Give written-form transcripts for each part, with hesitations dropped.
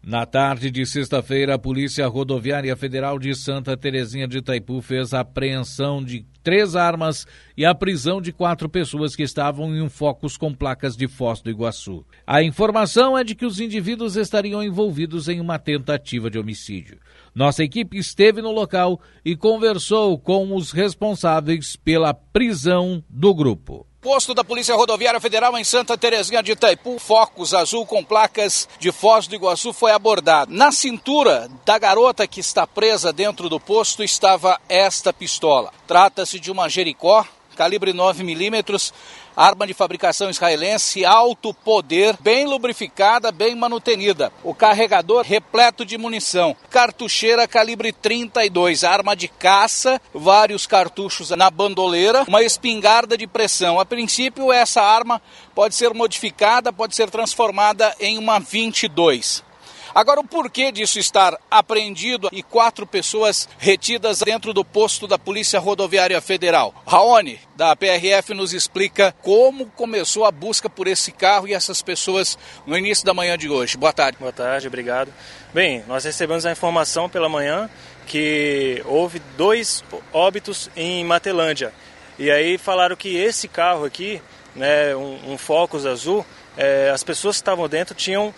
Na tarde de sexta-feira, a Polícia Rodoviária Federal de Santa Terezinha de Itaipu fez a apreensão de 3 armas e a prisão de 4 pessoas que estavam em um Focus com placas de Foz do Iguaçu. A informação é de que os indivíduos estariam envolvidos em uma tentativa de homicídio. Nossa equipe esteve no local e conversou com os responsáveis pela prisão do grupo. Posto da Polícia Rodoviária Federal em Santa Terezinha de Itaipu, Focus azul com placas de Foz do Iguaçu foi abordado. Na cintura da garota que está presa dentro do posto estava esta pistola. Trata-se de uma Jericó, calibre 9mm, arma de fabricação israelense, alto poder, bem lubrificada, bem manutenida. O carregador repleto de munição. Cartucheira calibre 32, arma de caça, vários cartuchos na bandoleira, uma espingarda de pressão. A princípio, essa arma pode ser modificada, pode ser transformada em uma 22. Agora, o porquê disso estar apreendido e 4 pessoas retidas dentro do posto da Polícia Rodoviária Federal? Raoni, da PRF, nos explica como começou a busca por esse carro e essas pessoas no início da manhã de hoje. Boa tarde. Boa tarde, obrigado. Bem, nós recebemos a informação pela manhã que houve 2 óbitos em Matelândia. E aí falaram que esse carro aqui, né, um Focus azul, as pessoas que estavam dentro tinham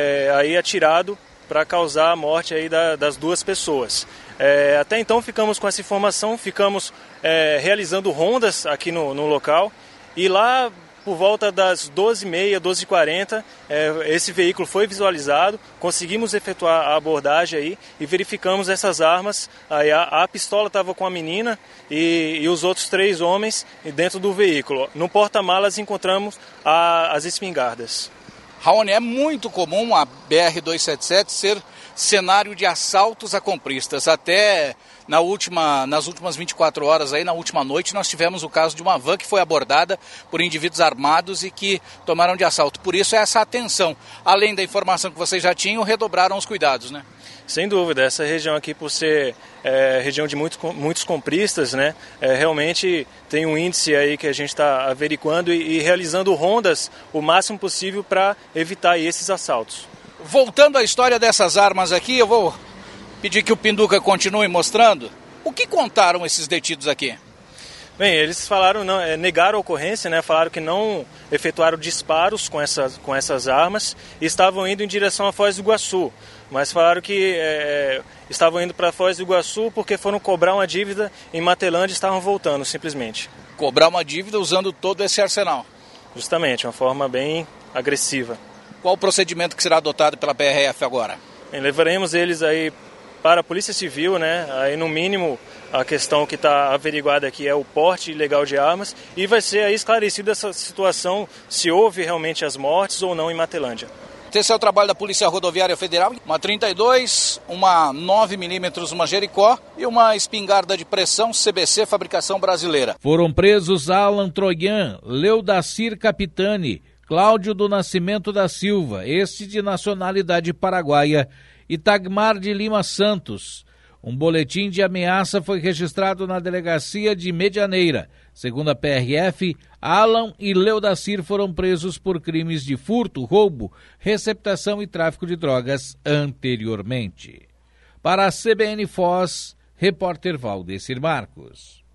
aí atirado para causar a morte aí das 2 pessoas. Até então ficamos com essa informação, ficamos realizando rondas aqui no local e lá por volta das 12h30, 12h40, esse veículo foi visualizado, conseguimos efetuar a abordagem aí e verificamos essas armas. Aí a pistola estava com a menina e os outros 3 homens dentro do veículo. No porta-malas encontramos as espingardas. Raoni, é muito comum a BR-277 ser cenário de assaltos a compristas. Até nas últimas 24 horas, aí, na última noite, nós tivemos o caso de uma van que foi abordada por indivíduos armados e que tomaram de assalto. Por isso, essa atenção. Além da informação que vocês já tinham, redobraram os cuidados, né? Sem dúvida, essa região aqui, por ser região de muitos compristas, né, realmente tem um índice aí que a gente está averiguando e realizando rondas o máximo possível para evitar aí esses assaltos. Voltando à história dessas armas aqui, eu vou pedir que o Pinduca continue mostrando. O que contaram esses detidos aqui? Bem, eles falaram, negaram a ocorrência, né, falaram que não efetuaram disparos com essas armas e estavam indo em direção a Foz do Iguaçu. Mas falaram que estavam indo para Foz do Iguaçu porque foram cobrar uma dívida em Matelândia e estavam voltando, simplesmente. Cobrar uma dívida usando todo esse arsenal? Justamente, uma forma bem agressiva. Qual o procedimento que será adotado pela PRF agora? Bem, levaremos eles aí para a Polícia Civil, né? Aí no mínimo a questão que está averiguada aqui é o porte ilegal de armas e vai ser aí esclarecida essa situação, se houve realmente as mortes ou não em Matelândia. Esse é o trabalho da Polícia Rodoviária Federal, uma 32, uma 9mm, uma Jericó e uma espingarda de pressão CBC, fabricação brasileira. Foram presos Alan Troian, Leudacir Capitani, Cláudio do Nascimento da Silva, este de nacionalidade paraguaia, e Tagmar de Lima Santos. Um boletim de ameaça foi registrado na delegacia de Medianeira. Segundo a PRF, Alan e Leudacir foram presos por crimes de furto, roubo, receptação e tráfico de drogas anteriormente. Para a CBN Foz, repórter Valdecir Marcos.